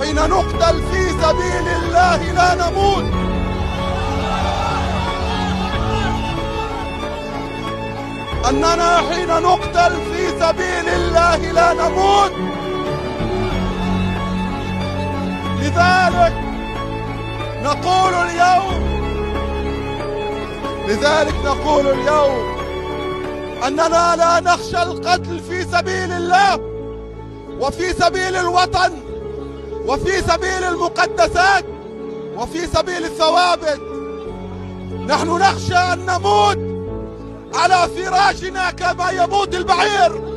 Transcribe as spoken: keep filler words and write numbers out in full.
حين نقتل في سبيل الله لا نموت. أننا حين نقتل في سبيل الله لا نموت. لذلك نقول اليوم لذلك نقول اليوم أننا لا نخشى القتل في سبيل الله وفي سبيل الوطن وفي سبيل المقدسات وفي سبيل الثوابت. نحن نخشى أن نموت على فراشنا كما يموت البعير.